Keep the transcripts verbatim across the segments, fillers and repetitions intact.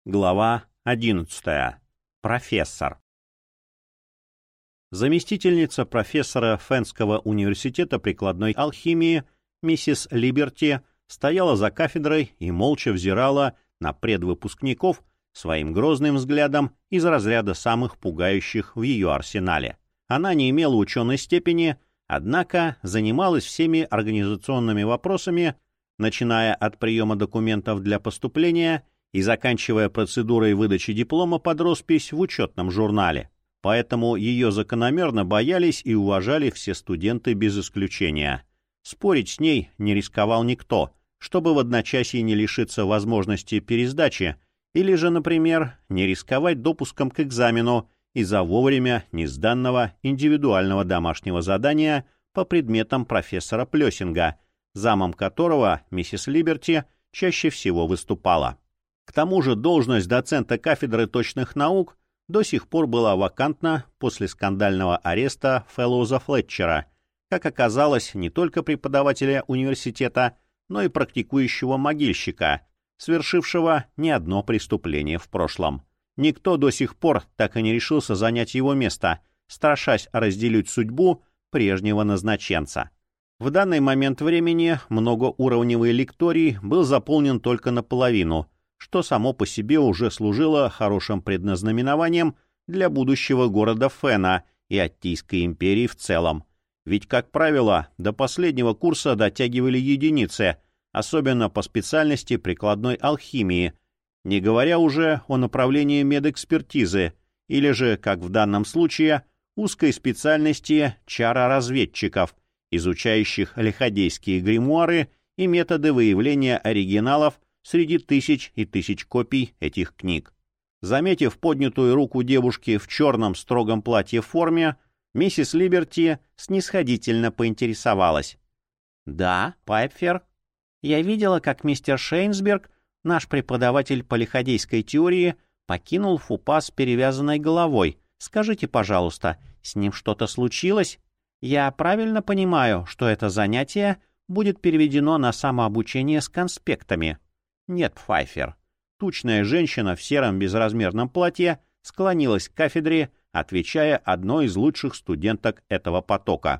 Глава одиннадцатая. Профессор. Заместительница профессора Фенского университета прикладной алхимии миссис Либерти стояла за кафедрой и молча взирала на предвыпускников своим грозным взглядом из разряда самых пугающих в ее арсенале. Она не имела ученой степени, однако занималась всеми организационными вопросами, начиная от приема документов для поступления и заканчивая процедурой выдачи диплома под роспись в учетном журнале. Поэтому ее закономерно боялись и уважали все студенты без исключения. Спорить с ней не рисковал никто, чтобы в одночасье не лишиться возможности пересдачи, или же, например, не рисковать допуском к экзамену из-за вовремя несданного индивидуального домашнего задания по предметам профессора Плёсинга, замом которого миссис Либерти чаще всего выступала. К тому же должность доцента кафедры точных наук до сих пор была вакантна после скандального ареста Фэллоуза Флетчера, как оказалось, не только преподавателя университета, но и практикующего могильщика, совершившего не одно преступление в прошлом. Никто до сих пор так и не решился занять его место, страшась разделить судьбу прежнего назначенца. В данный момент времени многоуровневый лекторий был заполнен только наполовину, что само по себе уже служило хорошим предназнаменованием для будущего города Фена и Аттийской империи в целом. Ведь, как правило, до последнего курса дотягивали единицы, особенно по специальности прикладной алхимии, не говоря уже о направлении медэкспертизы, или же, как в данном случае, узкой специальности чара-разведчиков, изучающих лиходейские гримуары и методы выявления оригиналов среди тысяч и тысяч копий этих книг. Заметив поднятую руку девушки в черном строгом платье в форме, миссис Либерти снисходительно поинтересовалась. «Да, Пайпфер. Я видела, как мистер Шейнсберг, наш преподаватель по лиходейской теории, покинул ФУПА с перевязанной головой. Скажите, пожалуйста, с ним что-то случилось? Я правильно понимаю, что это занятие будет переведено на самообучение с конспектами?» «Нет, Пфайфер». Тучная женщина в сером безразмерном платье склонилась к кафедре, отвечая одной из лучших студенток этого потока.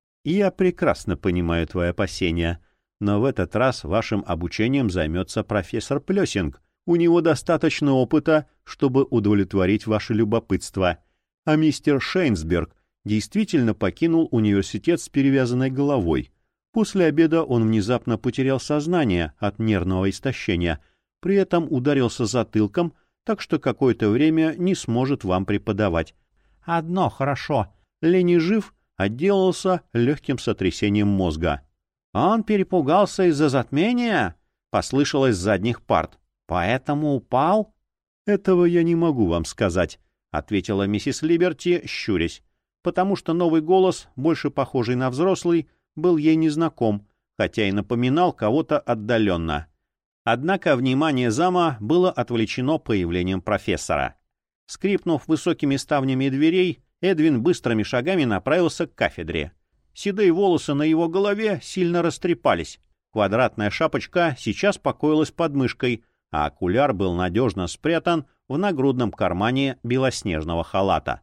«Я прекрасно понимаю твои опасения, но в этот раз вашим обучением займется профессор Плёсинг. У него достаточно опыта, чтобы удовлетворить ваше любопытство. А мистер Шейнсберг действительно покинул университет с перевязанной головой. После обеда он внезапно потерял сознание от нервного истощения, при этом ударился затылком, так что какое-то время не сможет вам преподавать. Одно хорошо. Лени жив, отделался легким сотрясением мозга. «Он перепугался из-за затмения?» — послышалось с задних парт. «Поэтому упал?» «Этого я не могу вам сказать», — ответила миссис Либерти, щурясь, потому что новый голос, больше похожий на взрослый, был ей незнаком, хотя и напоминал кого-то отдаленно. Однако внимание зама было отвлечено появлением профессора. Скрипнув высокими ставнями дверей, Эдвин быстрыми шагами направился к кафедре. Седые волосы на его голове сильно растрепались. Квадратная шапочка сейчас покоилась под мышкой, а окуляр был надежно спрятан в нагрудном кармане белоснежного халата.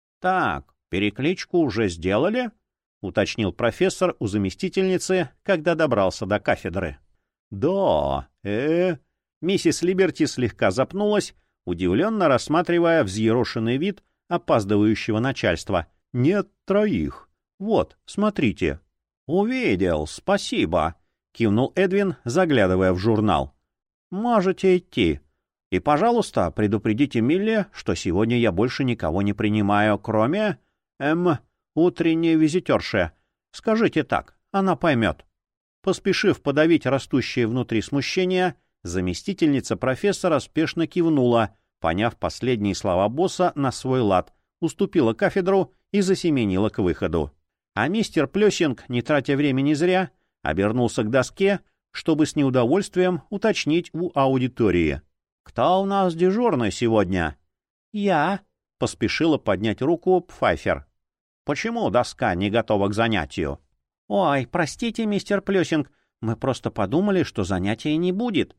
«Так, перекличку уже сделали?» — уточнил профессор у заместительницы, когда добрался до кафедры. «Да, э, Миссис Либерти слегка запнулась, удивленно рассматривая взъерошенный вид опаздывающего начальства. «Нет троих. Вот, смотрите». «Увидел, спасибо», — кивнул Эдвин, заглядывая в журнал. «Можете идти. И, пожалуйста, предупредите Милли, что сегодня я больше никого не принимаю, кроме... эм... утренней визитерши. Скажите так, она поймет». Поспешив подавить растущее внутри смущение, заместительница профессора спешно кивнула, поняв последние слова босса на свой лад, уступила кафедру и засеменила к выходу. А мистер Плёсинг, не тратя времени зря, обернулся к доске, чтобы с неудовольствием уточнить у аудитории. «Кто у нас дежурный сегодня?» «Я», — поспешила поднять руку Пфайфер. «Почему доска не готова к занятию?» «Ой, простите, мистер Плёсинг, мы просто подумали, что занятия не будет.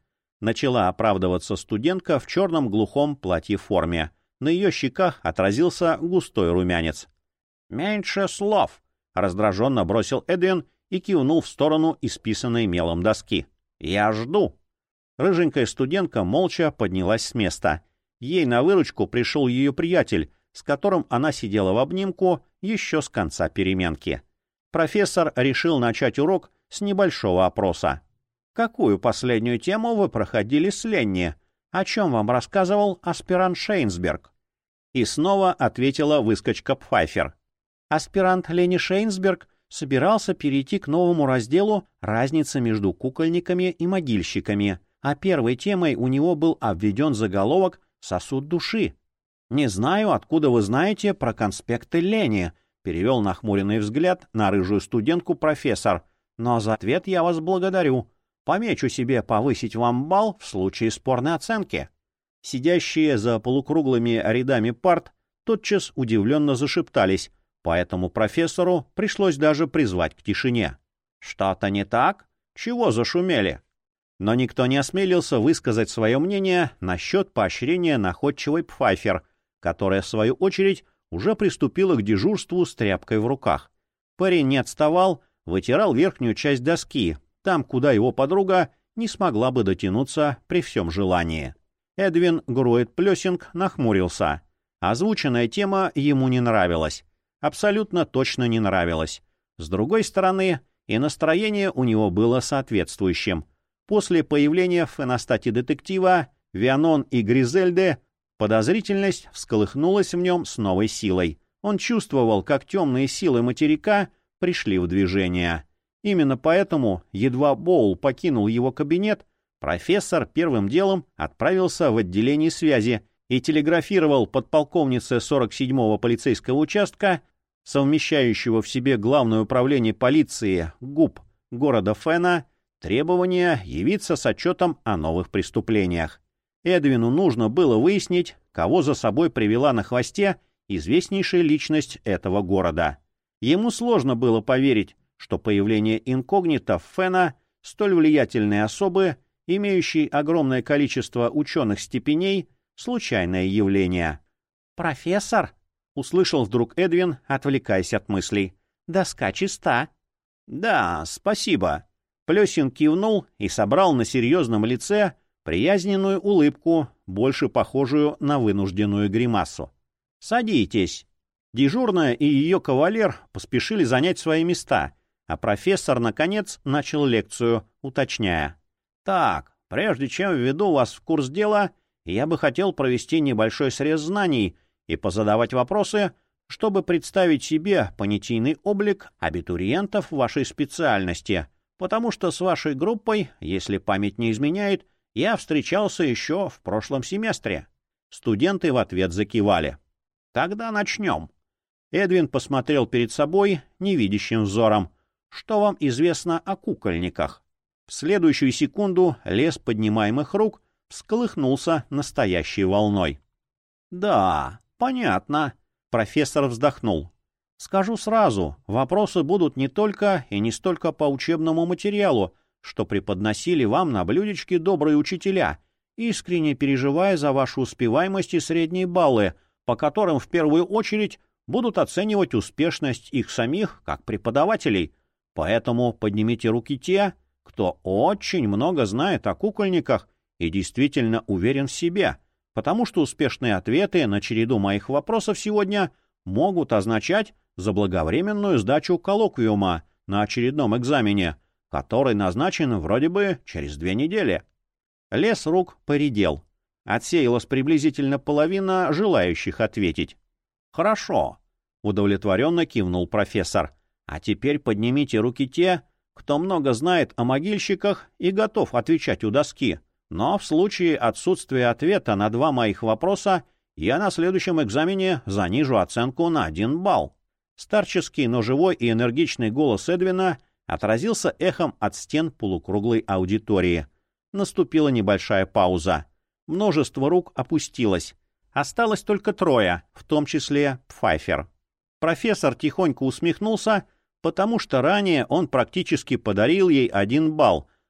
Начала оправдываться студентка в черном глухом платье-форме. На ее щеках отразился густой румянец. «Меньше слов!» — раздраженно бросил Эдвин и кивнул в сторону исписанной мелом доски. «Я жду!» Рыженькая студентка молча поднялась с места. Ей на выручку пришел ее приятель, с которым она сидела в обнимку еще с конца переменки. Профессор решил начать урок с небольшого опроса. «Какую последнюю тему вы проходили с Ленни? О чем вам рассказывал аспирант Шейнсберг?» И снова ответила выскочка Пфайфер. Аспирант Ленни Шейнсберг собирался перейти к новому разделу «Разница между кукольниками и могильщиками», а первой темой у него был обведен заголовок «Сосуд души». «Не знаю, откуда вы знаете про конспекты Ленни», — перевел нахмуренный взгляд на рыжую студентку профессор, «но за ответ я вас благодарю. Помечу себе повысить вам балл в случае спорной оценки». Сидящие за полукруглыми рядами парт тотчас удивленно зашептались, поэтому профессору пришлось даже призвать к тишине. «Что-то не так? Чего зашумели?» Но никто не осмелился высказать свое мнение насчет поощрения находчивой Пфайфер, которая, в свою очередь, уже приступила к дежурству с тряпкой в руках. Парень не отставал, вытирал верхнюю часть доски, там, куда его подруга не смогла бы дотянуться при всем желании. Эдвин Грует-Плёсинг нахмурился. Озвученная тема ему не нравилась. Абсолютно точно не нравилась. С другой стороны, и настроение у него было соответствующим. После появления в феностате детектива Вианон и Гризельды подозрительность всколыхнулась в нем с новой силой. Он чувствовал, как темные силы материка пришли в движение. Именно поэтому, едва Боул покинул его кабинет, профессор первым делом отправился в отделение связи и телеграфировал подполковнице сорок седьмого полицейского участка, совмещающего в себе Главное управление полиции ГУП города Фена, требование явиться с отчетом о новых преступлениях. Эдвину нужно было выяснить, кого за собой привела на хвосте известнейшая личность этого города. Ему сложно было поверить, что появление инкогнито в Фена, столь влиятельной особы, имеющей огромное количество ученых степеней, случайное явление. «Профессор!» — услышал вдруг Эдвин, отвлекаясь от мыслей. «Доска чиста». «Да, спасибо». Плесин кивнул и собрал на серьезном лице приязненную улыбку, больше похожую на вынужденную гримасу. «Садитесь». Дежурная и ее кавалер поспешили занять свои места, а профессор, наконец, начал лекцию, уточняя. «Так, прежде чем введу вас в курс дела, я бы хотел провести небольшой срез знаний и позадавать вопросы, чтобы представить себе понятийный облик абитуриентов вашей специальности, потому что с вашей группой, если память не изменяет, я встречался еще в прошлом семестре». Студенты в ответ закивали. «Тогда начнем». Эдвин посмотрел перед собой невидящим взором. «Что вам известно о кукольниках?» В следующую секунду лес поднимаемых рук всколыхнулся настоящей волной. «Да, понятно», — профессор вздохнул. «Скажу сразу, вопросы будут не только и не столько по учебному материалу, что преподносили вам на блюдечке добрые учителя, искренне переживая за вашу успеваемость и средние баллы, по которым в первую очередь будут оценивать успешность их самих как преподавателей. Поэтому поднимите руки те, кто очень много знает о кукольниках и действительно уверен в себе, потому что успешные ответы на череду моих вопросов сегодня могут означать заблаговременную сдачу коллоквиума на очередном экзамене, который назначен вроде бы через две недели. Лес рук поредел. Отсеялась приблизительно половина желающих ответить. «Хорошо», — удовлетворенно кивнул профессор. «А теперь поднимите руки те, кто много знает о могильщиках и готов отвечать у доски. Но в случае отсутствия ответа на два моих вопроса я на следующем экзамене занижу оценку на один балл». Старческий, но живой и энергичный голос Эдвина отразился эхом от стен полукруглой аудитории. Наступила небольшая пауза. Множество рук опустилось. Осталось только трое, в том числе Пфайфер. Профессор тихонько усмехнулся, потому что ранее он практически подарил ей один балл,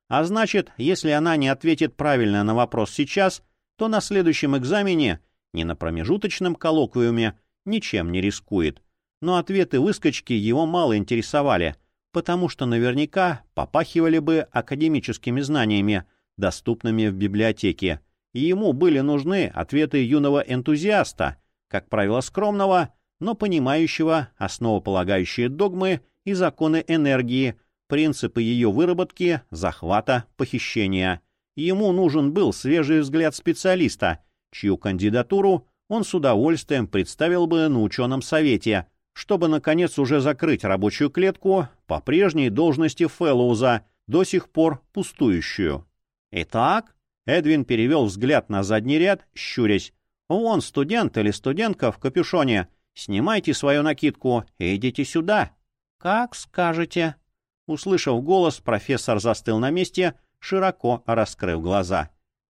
А значит, если она не ответит правильно на вопрос сейчас, то на следующем экзамене, не на промежуточном коллоквиуме, ничем не рискует. Но ответы выскочки его мало интересовали, потому что наверняка попахивали бы академическими знаниями, доступными в библиотеке, и ему были нужны ответы юного энтузиаста, как правило скромного, но понимающего основополагающие догмы и законы энергии, принципы ее выработки, захвата, похищения. Ему нужен был свежий взгляд специалиста, чью кандидатуру он с удовольствием представил бы на ученом совете, чтобы, наконец, уже закрыть рабочую клетку по прежней должности фэллоуза, до сих пор пустующую. «Итак», — Эдвин перевел взгляд на задний ряд, щурясь, «вон студент или студентка в капюшоне. Снимайте свою накидку и идите сюда». «Как скажете». Услышав голос, профессор застыл на месте, широко раскрыв глаза.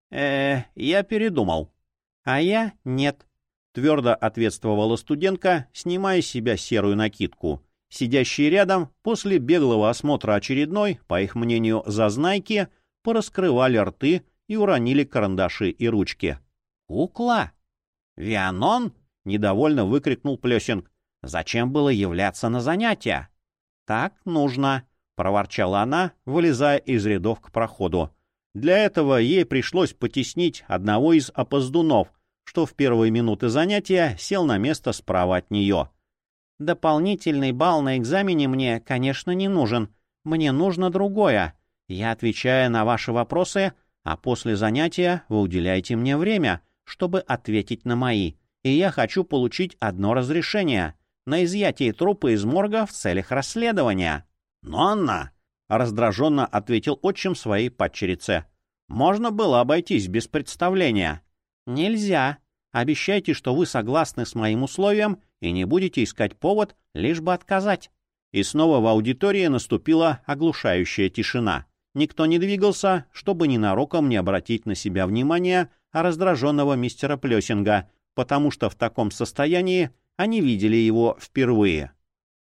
э я передумал». «А я нет», — твердо ответствовала студентка, снимая с себя серую накидку. Сидящие рядом, после беглого осмотра очередной, по их мнению, зазнайки, пораскрывали рты и уронили карандаши и ручки. «Кукла?» «Вианон?» — недовольно выкрикнул Плесинг. «Зачем было являться на занятия?» «Так нужно», — проворчала она, вылезая из рядов к проходу. Для этого ей пришлось потеснить одного из опоздунов, что в первые минуты занятия сел на место справа от нее. «Дополнительный балл на экзамене мне, конечно, не нужен. Мне нужно другое. Я отвечаю на ваши вопросы, а после занятия вы уделяете мне время, чтобы ответить на мои. И я хочу получить одно разрешение на изъятие трупа из морга в целях расследования». «Нонна!» — раздраженно ответил отчим своей падчерице. «Можно было обойтись без представления». «Нельзя. Обещайте, что вы согласны с моим условием и не будете искать повод, лишь бы отказать». И снова в аудитории наступила оглушающая тишина. Никто не двигался, чтобы ненароком не обратить на себя внимание раздраженного мистера Плесинга, потому что в таком состоянии они видели его впервые.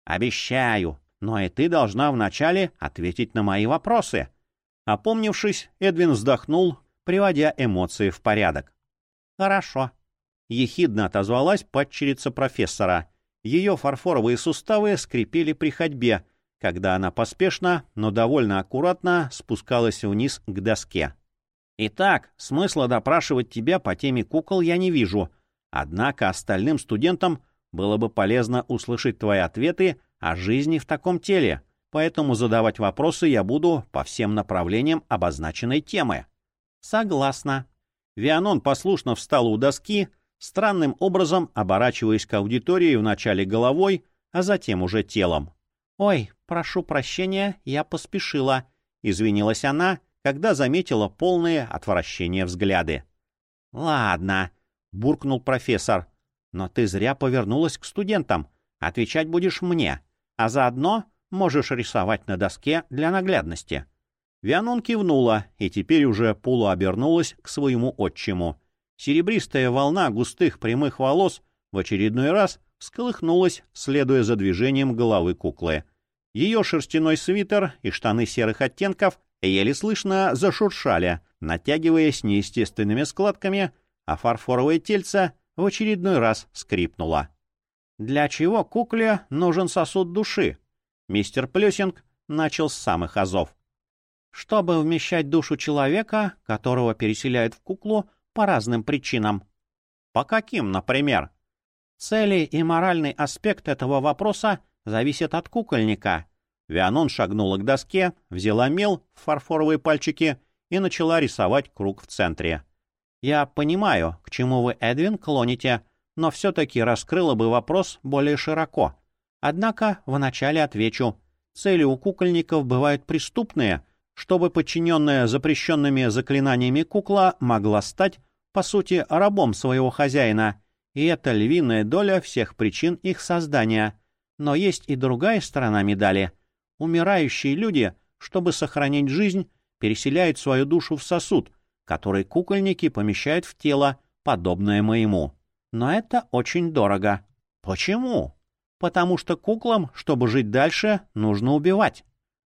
«Обещаю, но и ты должна вначале ответить на мои вопросы». Опомнившись, Эдвин вздохнул, приводя эмоции в порядок. «Хорошо», — ехидно отозвалась падчерица профессора. Ее фарфоровые суставы скрипели при ходьбе, когда она поспешно, но довольно аккуратно спускалась вниз к доске. «Итак, смысла допрашивать тебя по теме кукол я не вижу, однако остальным студентам было бы полезно услышать твои ответы о жизни в таком теле, поэтому задавать вопросы я буду по всем направлениям обозначенной темы». «Согласна». Вианон послушно встала у доски, странным образом оборачиваясь к аудитории вначале головой, а затем уже телом. «Ой, прошу прощения, я поспешила», — извинилась она, когда заметила полные отвращения взгляды. «Ладно», — буркнул профессор, — «но ты зря повернулась к студентам. Отвечать будешь мне, а заодно можешь рисовать на доске для наглядности». Вианон кивнула и теперь уже полуобернулась к своему отчиму. Серебристая волна густых прямых волос в очередной раз всколыхнулась, следуя за движением головы куклы. Ее шерстяной свитер и штаны серых оттенков еле слышно зашуршали, натягиваясь неестественными складками, а фарфоровое тельце в очередной раз скрипнуло. «Для чего кукле нужен сосуд души?» Мистер Плесинг начал с самых азов. «Чтобы вмещать душу человека, которого переселяют в куклу по разным причинам». «По каким, например?» «Цели и моральный аспект этого вопроса зависят от кукольника». Вианон шагнула к доске, взяла мел в фарфоровые пальчики и начала рисовать круг в центре. «Я понимаю, к чему вы, Эдвин, клоните, но все-таки раскрыла бы вопрос более широко. Однако вначале отвечу. Цели у кукольников бывают преступные, чтобы подчиненная запрещенными заклинаниями кукла могла стать, по сути, рабом своего хозяина, и это львиная доля всех причин их создания. Но есть и другая сторона медали. Умирающие люди, чтобы сохранить жизнь, переселяют свою душу в сосуд, который кукольники помещают в тело, подобное моему. Но это очень дорого. Почему? Потому что куклам, чтобы жить дальше, нужно убивать.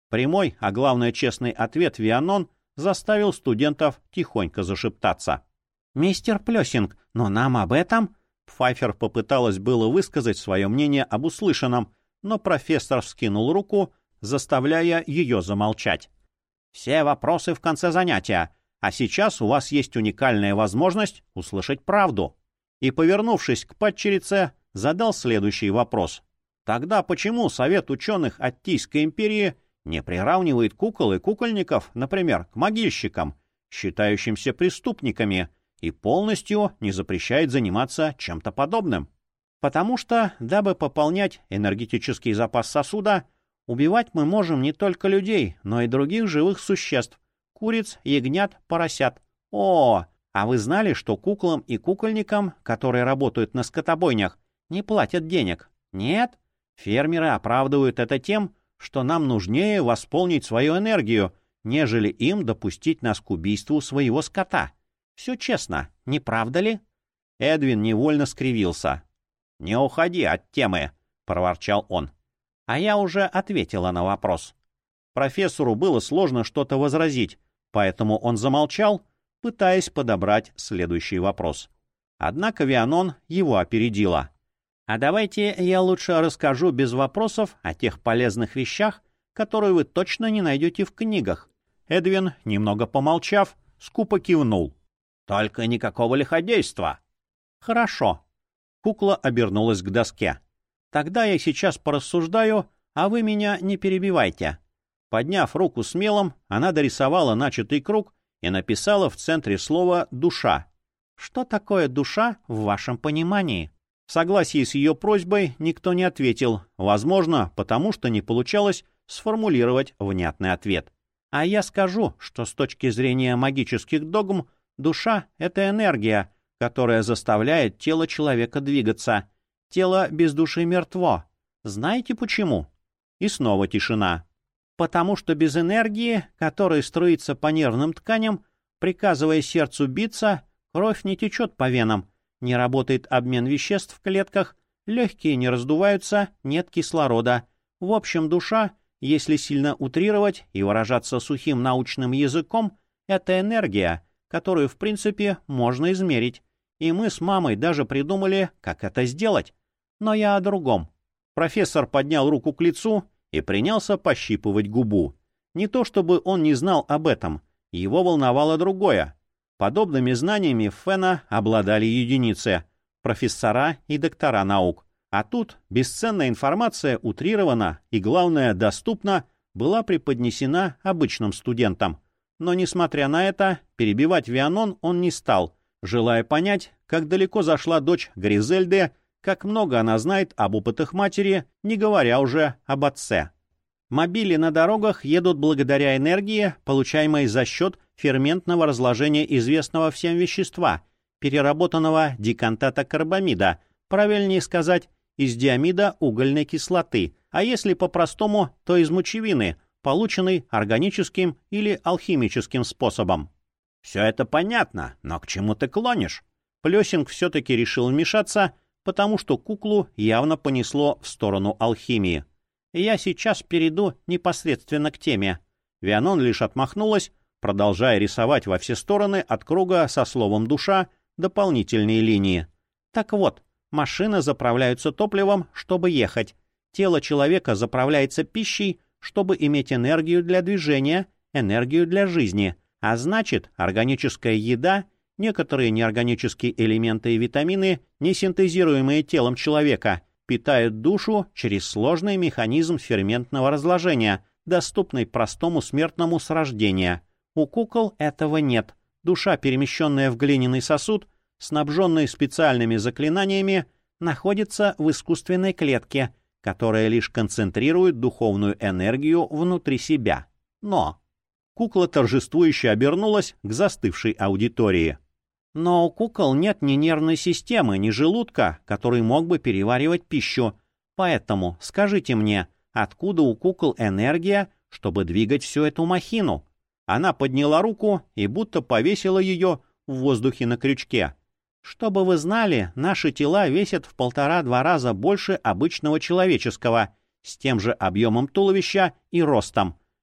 Прямой, а главное честный ответ Вианон заставил студентов тихонько зашептаться. «Мистер Плёсинг, но нам об этом...» Пфайфер попыталась было высказать свое мнение об услышанном, но профессор вскинул руку, заставляя ее замолчать. «Все вопросы в конце занятия, а сейчас у вас есть уникальная возможность услышать правду». И, повернувшись к падчерице, задал следующий вопрос. «Тогда почему Совет ученых Аттийской империи не приравнивает кукол и кукольников, например, к могильщикам, считающимся преступниками, и полностью не запрещает заниматься чем-то подобным? Потому что, дабы пополнять энергетический запас сосуда, убивать мы можем не только людей, но и других живых существ — куриц, ягнят, поросят. О, а вы знали, что куклам и кукольникам, которые работают на скотобойнях, не платят денег? Нет? Фермеры оправдывают это тем, что нам нужнее восполнить свою энергию, нежели им допустить нас к убийству своего скота. Все честно, не правда ли?» Эдвин невольно скривился. «Не уходи от темы», — проворчал он. А я уже ответила на вопрос. Профессору было сложно что-то возразить, поэтому он замолчал, пытаясь подобрать следующий вопрос. Однако Вианон его опередила. «А давайте я лучше расскажу без вопросов о тех полезных вещах, которые вы точно не найдете в книгах». Эдвин, немного помолчав, скупо кивнул. «Только никакого лиходейства». «Хорошо». Кукла обернулась к доске. «Тогда я сейчас порассуждаю, а вы меня не перебивайте». Подняв руку с мелом, она дорисовала начатый круг и написала в центре слова «душа». «Что такое душа в вашем понимании?» В согласии с ее просьбой никто не ответил, возможно, потому что не получалось сформулировать внятный ответ. А я скажу, что с точки зрения магических догм душа — это энергия, которая заставляет тело человека двигаться. Тело без души мертво. Знаете почему? И снова тишина. Потому что без энергии, которая струится по нервным тканям, приказывая сердцу биться, кровь не течет по венам, не работает обмен веществ в клетках, легкие не раздуваются, нет кислорода. В общем, душа, если сильно утрировать и выражаться сухим научным языком, это энергия, которую, в принципе, можно измерить. И мы с мамой даже придумали, как это сделать. Но я о другом. Профессор поднял руку к лицу и принялся пощипывать губу. Не то чтобы он не знал об этом, его волновало другое. Подобными знаниями Фена обладали единицы — профессора и доктора наук. А тут бесценная информация утрирована и, главное, доступна, была преподнесена обычным студентам. Но, несмотря на это, перебивать Вианон он не стал, желая понять, как далеко зашла дочь Гризельды, как много она знает об опытах матери, не говоря уже об отце. Мобили на дорогах едут благодаря энергии, получаемой за счет ферментного разложения известного всем вещества, переработанного дикантата-карбамида, правильнее сказать, из диамида угольной кислоты, а если по-простому, то из мочевины, полученной органическим или алхимическим способом. «Все это понятно, но к чему ты клонишь?» Плёсинг все-таки решил вмешаться, потому что куклу явно понесло в сторону алхимии. «Я сейчас перейду непосредственно к теме». Вианон лишь отмахнулась, продолжая рисовать во все стороны от круга со словом «душа» дополнительные линии. Так вот, машины заправляются топливом, чтобы ехать. Тело человека заправляется пищей, чтобы иметь энергию для движения, энергию для жизни. А значит, органическая еда, некоторые неорганические элементы и витамины, не синтезируемые телом человека, питают душу через сложный механизм ферментного разложения, доступный простому смертному с рождения. У кукол этого нет. Душа, перемещенная в глиняный сосуд, снабженный специальными заклинаниями, находится в искусственной клетке, которая лишь концентрирует духовную энергию внутри себя. Но кукла торжествующе обернулась к застывшей аудитории. Но у кукол нет ни нервной системы, ни желудка, который мог бы переваривать пищу. Поэтому скажите мне, откуда у кукол энергия, чтобы двигать всю эту махину? Она подняла руку и будто повесила ее в воздухе на крючке. Чтобы вы знали, наши тела весят в полтора-два раза больше обычного человеческого, с тем же объемом туловища и ростом.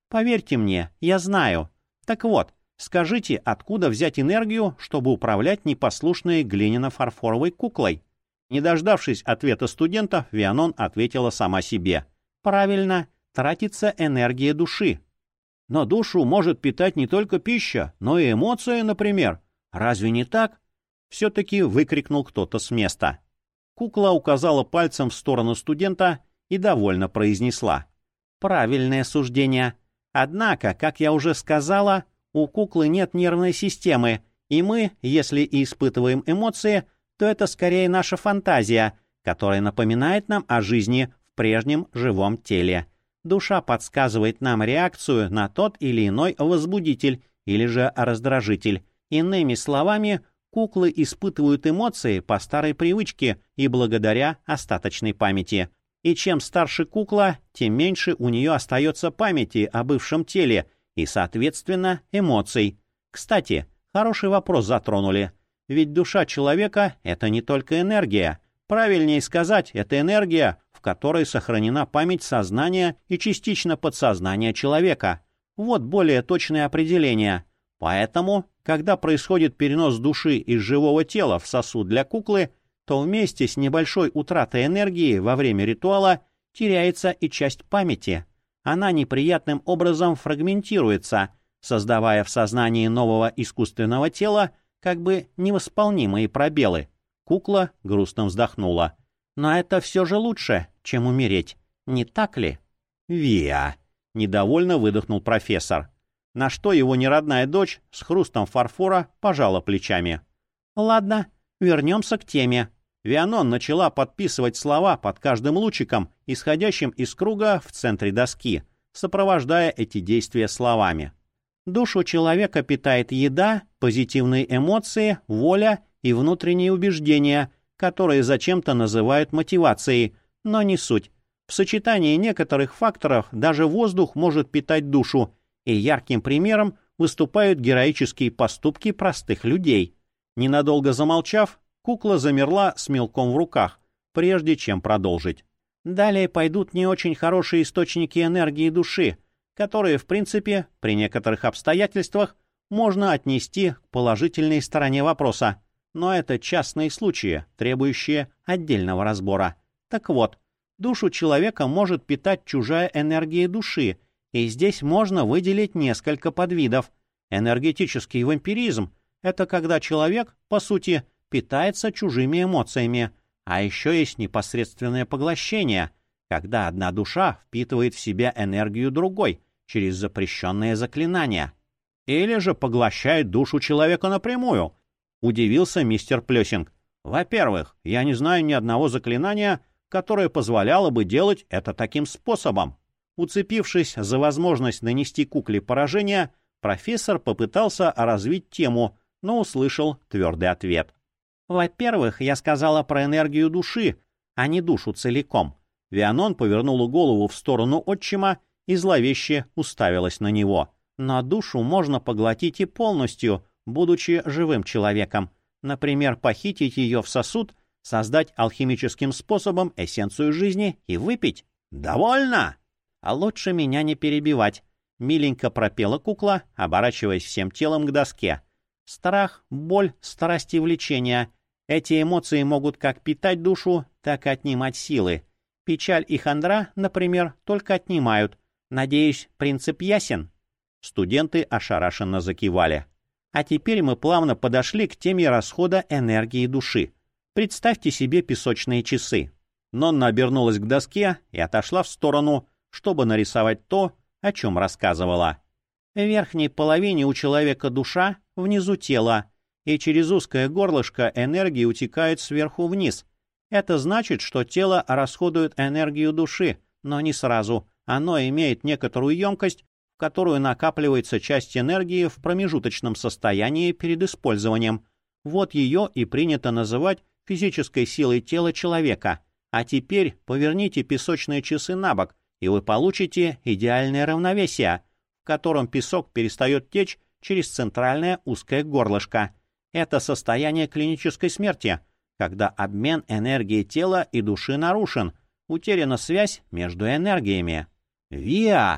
Поверьте мне, я знаю. Так вот, скажите, откуда взять энергию, чтобы управлять непослушной глиняно-фарфоровой куклой? Не дождавшись ответа студента, Вианон ответила сама себе. Правильно, тратится энергия души. Но душу может питать не только пища, но и эмоции, например. Разве не так? Все-таки выкрикнул кто-то с места. Кукла указала пальцем в сторону студента и довольно произнесла. Правильное суждение. Однако, как я уже сказала, у куклы нет нервной системы, и мы, если и испытываем эмоции, то это скорее наша фантазия, которая напоминает нам о жизни в прежнем живом теле. Душа подсказывает нам реакцию на тот или иной возбудитель или же раздражитель. Иными словами, куклы испытывают эмоции по старой привычке и благодаря остаточной памяти. И чем старше кукла, тем меньше у нее остается памяти о бывшем теле и, соответственно, эмоций. Кстати, хороший вопрос затронули. Ведь душа человека — это не только энергия. Правильнее сказать, это энергия, в которой сохранена память сознания и частично подсознания человека. Вот более точное определение. Поэтому, когда происходит перенос души из живого тела в сосуд для куклы, то вместе с небольшой утратой энергии во время ритуала теряется и часть памяти. Она неприятным образом фрагментируется, создавая в сознании нового искусственного тела как бы невосполнимые пробелы. Кукла грустно вздохнула. Но это все же лучше, чем умереть, не так ли? «Виа!» — недовольно выдохнул профессор. На что его неродная дочь с хрустом фарфора пожала плечами. «Ладно, вернемся к теме». Вианон начала подписывать слова под каждым лучиком, исходящим из круга в центре доски, сопровождая эти действия словами. Душу человека питает еда, позитивные эмоции, воля и внутренние убеждения, которые зачем-то называют мотивацией, но не суть. В сочетании некоторых факторов даже воздух может питать душу, и ярким примером выступают героические поступки простых людей. Ненадолго замолчав, кукла замерла с мелком в руках, прежде чем продолжить. Далее пойдут не очень хорошие источники энергии души, которые, в принципе, при некоторых обстоятельствах можно отнести к положительной стороне вопроса, но это частные случаи, требующие отдельного разбора. Так вот, душу человека может питать чужая энергия души, и здесь можно выделить несколько подвидов. Энергетический вампиризм — это когда человек, по сути, питается чужими эмоциями, а еще есть непосредственное поглощение, когда одна душа впитывает в себя энергию другой через запрещенные заклинания. Или же поглощает душу человека напрямую, удивился мистер Плесинг. Во-первых, я не знаю ни одного заклинания, которое позволяло бы делать это таким способом. Уцепившись за возможность нанести кукле поражение, профессор попытался развить тему, но услышал твердый ответ. Во-первых, я сказала про энергию души, а не душу целиком. Вианон повернула голову в сторону отчима и зловеще уставилась на него. Но душу можно поглотить и полностью, будучи живым человеком. Например, похитить ее в сосуд, создать алхимическим способом эссенцию жизни и выпить. «Довольно!» «А лучше меня не перебивать», — миленько пропела кукла, оборачиваясь всем телом к доске. «Страх, боль, страсть и влечение. Эти эмоции могут как питать душу, так и отнимать силы. Печаль и хандра, например, только отнимают. Надеюсь, принцип ясен?» Студенты ошарашенно закивали. А теперь мы плавно подошли к теме расхода энергии души. Представьте себе песочные часы. Нонна обернулась к доске и отошла в сторону, чтобы нарисовать то, о чем рассказывала. В верхней половине у человека душа, внизу тело, и через узкое горлышко энергия утекает сверху вниз. Это значит, что тело расходует энергию души, но не сразу. Оно имеет некоторую емкость, в которую накапливается часть энергии в промежуточном состоянии перед использованием. Вот ее и принято называть физической силой тела человека. А теперь поверните песочные часы на бок, и вы получите идеальное равновесие, в котором песок перестает течь через центральное узкое горлышко. Это состояние клинической смерти, когда обмен энергией тела и души нарушен, утеряна связь между энергиями. «Виа!»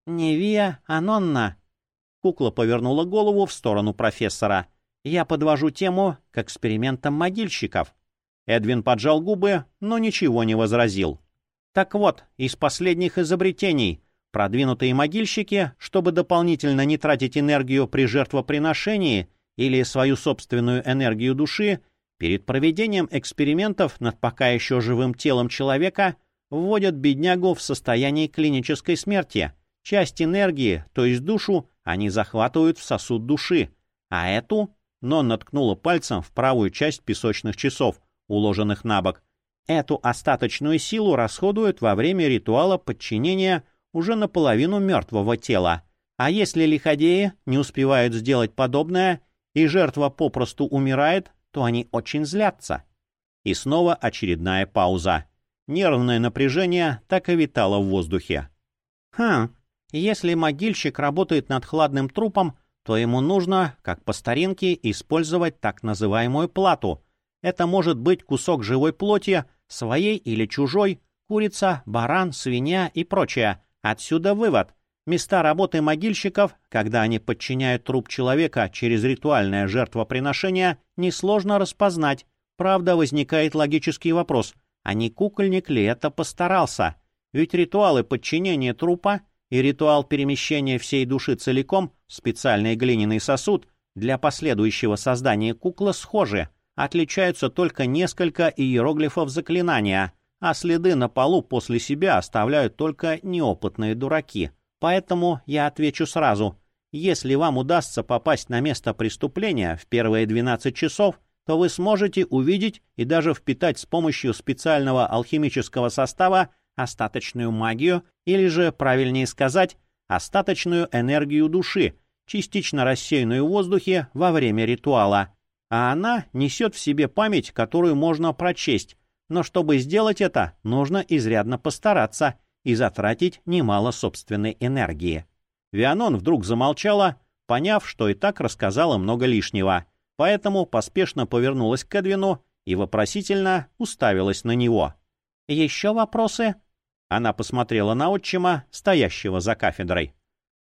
«Невия Анонна». Кукла повернула голову в сторону профессора. «Я подвожу тему к экспериментам могильщиков». Эдвин поджал губы, но ничего не возразил. «Так вот, из последних изобретений продвинутые могильщики, чтобы дополнительно не тратить энергию при жертвоприношении или свою собственную энергию души, перед проведением экспериментов над пока еще живым телом человека вводят беднягу в состояние клинической смерти. Часть энергии, то есть душу, они захватывают в сосуд души, а эту...» Нонна ткнула пальцем в правую часть песочных часов, уложенных на бок. «Эту остаточную силу расходуют во время ритуала подчинения уже наполовину мертвого тела. А если лиходеи не успевают сделать подобное, и жертва попросту умирает, то они очень злятся». И снова очередная пауза. Нервное напряжение так и витало в воздухе. «Хм, если могильщик работает над хладным трупом, то ему нужно, как по старинке, использовать так называемую плату. Это может быть кусок живой плоти, своей или чужой, курица, баран, свинья и прочее. Отсюда вывод. Места работы могильщиков, когда они подчиняют труп человека через ритуальное жертвоприношение, несложно распознать. Правда, возникает логический вопрос, а не кукольник ли это постарался? Ведь ритуалы подчинения трупа и ритуал перемещения всей души целиком в специальный глиняный сосуд для последующего создания куклы схожи. Отличаются только несколько иероглифов заклинания, а следы на полу после себя оставляют только неопытные дураки. Поэтому я отвечу сразу. Если вам удастся попасть на место преступления в первые двенадцать часов, то вы сможете увидеть и даже впитать с помощью специального алхимического состава остаточную магию, или же, правильнее сказать, остаточную энергию души, частично рассеянную в воздухе во время ритуала. А она несет в себе память, которую можно прочесть, но чтобы сделать это, нужно изрядно постараться и затратить немало собственной энергии. Вианон вдруг замолчала, поняв, что и так рассказала много лишнего, поэтому поспешно повернулась к Эдвину и вопросительно уставилась на него. «Еще вопросы?» Она посмотрела на отчима, стоящего за кафедрой.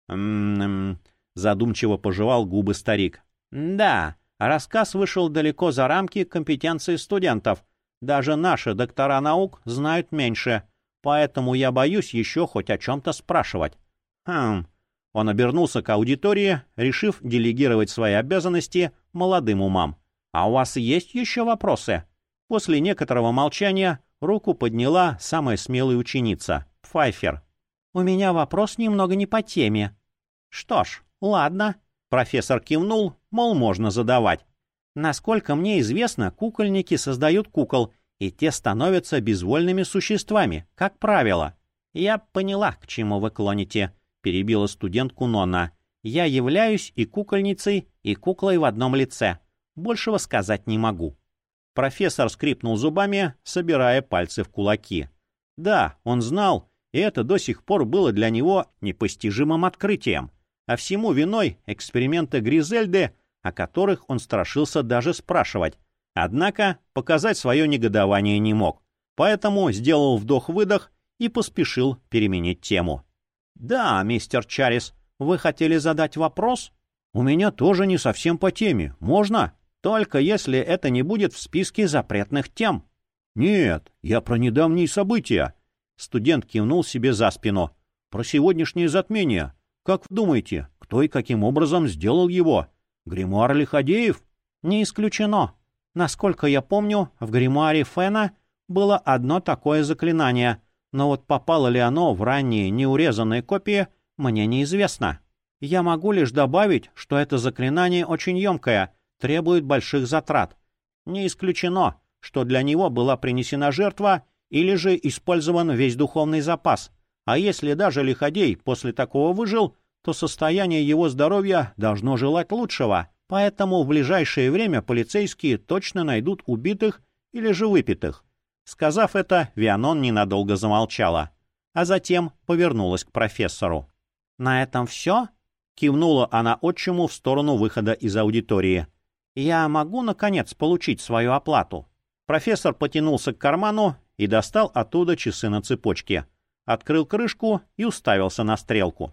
«М-м-м», задумчиво пожевал губы старик. «Да, рассказ вышел далеко за рамки компетенции студентов. Даже наши доктора наук знают меньше, поэтому я боюсь еще хоть о чем-то спрашивать». «Хм...» Он обернулся к аудитории, решив делегировать свои обязанности молодым умам. «А у вас есть еще вопросы?» После некоторого молчания руку подняла самая смелая ученица, Пфайфер. «У меня вопрос немного не по теме». «Что ж, ладно». Профессор кивнул, мол, можно задавать. «Насколько мне известно, кукольники создают кукол, и те становятся безвольными существами, как правило». «Я поняла, к чему вы клоните», — перебила студентку Нонна. «Я являюсь и кукольницей, и куклой в одном лице. Большего сказать не могу». Профессор скрипнул зубами, собирая пальцы в кулаки. Да, он знал, и это до сих пор было для него непостижимым открытием. А всему виной эксперименты Гризельды, о которых он страшился даже спрашивать. Однако показать свое негодование не мог. Поэтому сделал вдох-выдох и поспешил переменить тему. «Да, мистер Чаррис, вы хотели задать вопрос?» «У меня тоже не совсем по теме. Можно?» «Только если это не будет в списке запретных тем». «Нет, я про недавние события». Студент кивнул себе за спину. «Про сегодняшнее затмение. Как вы думаете, кто и каким образом сделал его? Гримуар Лиходеев?» «Не исключено. Насколько я помню, в гримуаре Фена было одно такое заклинание, но вот попало ли оно в ранние неурезанные копии, мне неизвестно. Я могу лишь добавить, что это заклинание очень емкое, требует больших затрат. Не исключено, что для него была принесена жертва или же использован весь духовный запас. А если даже Лиходей после такого выжил, то состояние его здоровья должно желать лучшего, поэтому в ближайшее время полицейские точно найдут убитых или же выпитых». Сказав это, Вианон ненадолго замолчала, а затем повернулась к профессору. «На этом все?» — кивнула она отчиму в сторону выхода из аудитории. «Я могу, наконец, получить свою оплату?» Профессор потянулся к карману и достал оттуда часы на цепочке. Открыл крышку и уставился на стрелку.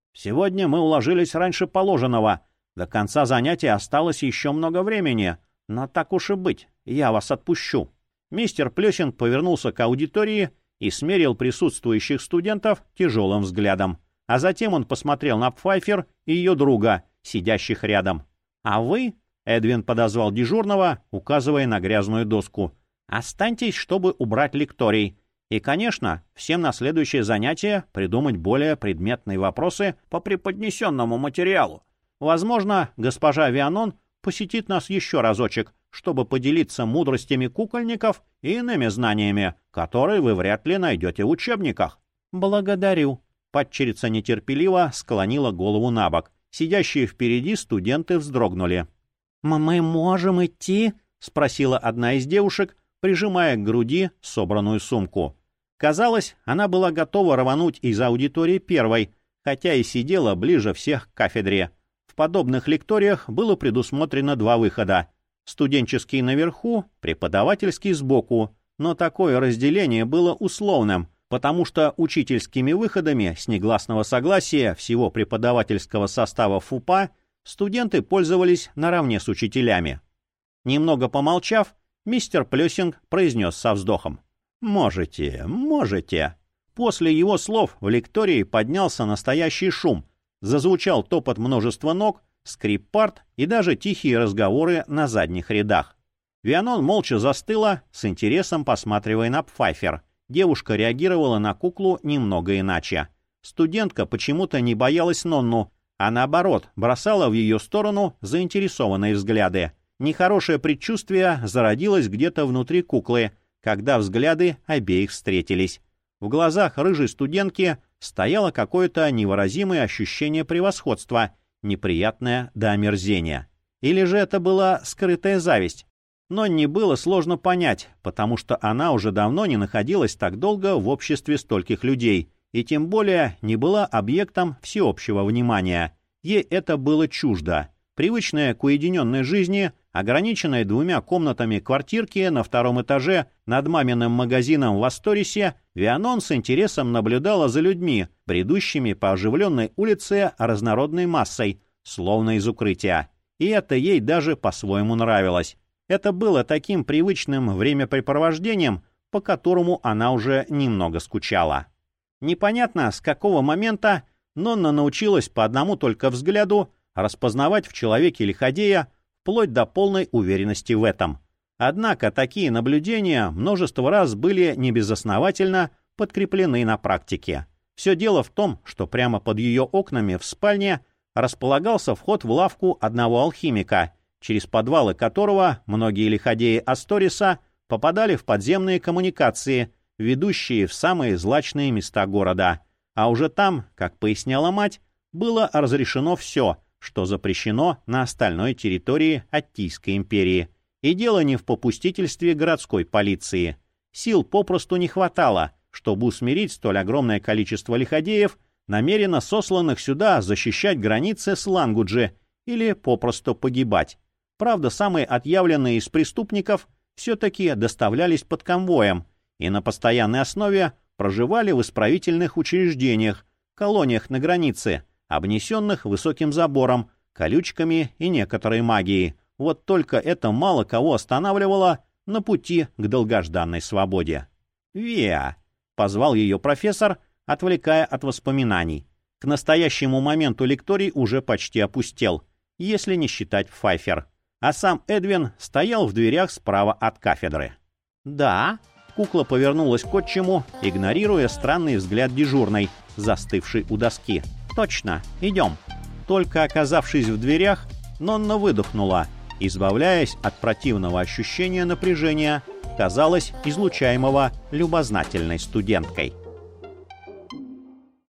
«Сегодня мы уложились раньше положенного. До конца занятия осталось еще много времени. Но так уж и быть, я вас отпущу». Мистер Плесинг повернулся к аудитории и смерил присутствующих студентов тяжелым взглядом. А затем он посмотрел на Пфайфер и ее друга, сидящих рядом. «А вы...» — Эдвин подозвал дежурного, указывая на грязную доску. «Останьтесь, чтобы убрать лекторий. И, конечно, всем на следующее занятие придумать более предметные вопросы по преподнесенному материалу. Возможно, госпожа Вианон посетит нас еще разочек, чтобы поделиться мудростями кукольников и иными знаниями, которые вы вряд ли найдете в учебниках». «Благодарю». Падчерица нетерпеливо склонила голову на бок. Сидящие впереди студенты вздрогнули. «Мы можем идти?» — спросила одна из девушек, прижимая к груди собранную сумку. Казалось, она была готова рвануть из аудитории первой, хотя и сидела ближе всех к кафедре. В подобных лекториях было предусмотрено два выхода. Студенческий наверху, преподавательский сбоку, но такое разделение было условным, потому что учительскими выходами с негласного согласия всего преподавательского состава ФУПа студенты пользовались наравне с учителями. Немного помолчав, мистер Плесинг произнес со вздохом: «Можете, можете». После его слов в лектории поднялся настоящий шум. Зазвучал топот множества ног, скрип парт и даже тихие разговоры на задних рядах. Вианон молча застыла, с интересом посматривая на Пфайфер. Девушка реагировала на куклу немного иначе. Студентка почему-то не боялась Нонну, а наоборот, бросала в ее сторону заинтересованные взгляды. Нехорошее предчувствие зародилось где-то внутри куклы, когда взгляды обеих встретились. В глазах рыжей студентки стояло какое-то невыразимое ощущение превосходства, неприятное до омерзения. Или же это была скрытая зависть? Но не было сложно понять, потому что она уже давно не находилась так долго в обществе стольких людей, и тем более не была объектом всеобщего внимания. Ей это было чуждо. Привычная к уединенной жизни, ограниченная двумя комнатами квартирки на втором этаже над маминым магазином в Асторисе, Вианон с интересом наблюдала за людьми, бредущими по оживленной улице разнородной массой, словно из укрытия. И это ей даже по-своему нравилось. Это было таким привычным времяпрепровождением, по которому она уже немного скучала. Непонятно, с какого момента Нонна научилась по одному только взгляду распознавать в человеке лиходея, вплоть до полной уверенности в этом. Однако такие наблюдения множество раз были небезосновательно подкреплены на практике. Все дело в том, что прямо под ее окнами в спальне располагался вход в лавку одного алхимика, через подвалы которого многие лиходеи Асториса попадали в подземные коммуникации, ведущие в самые злачные места города. А уже там, как поясняла мать, было разрешено все, что запрещено на остальной территории Аттийской империи. И дело не в попустительстве городской полиции. Сил попросту не хватало, чтобы усмирить столь огромное количество лиходеев, намеренно сосланных сюда защищать границы с Лангуджи или попросту погибать. Правда, самые отъявленные из преступников все-таки доставлялись под конвоем и на постоянной основе проживали в исправительных учреждениях, колониях на границе, обнесенных высоким забором, колючками и некоторой магией. Вот только это мало кого останавливало на пути к долгожданной свободе. «Виа!» — позвал ее профессор, отвлекая от воспоминаний. К настоящему моменту лекторий уже почти опустел, если не считать Пфайфер. А сам Эдвин стоял в дверях справа от кафедры. «Да?» — кукла повернулась к отчиму, игнорируя странный взгляд дежурной, застывшей у доски. «Точно, идем». Только оказавшись в дверях, Нонна выдохнула, избавляясь от противного ощущения напряжения, казалось, излучаемого любознательной студенткой.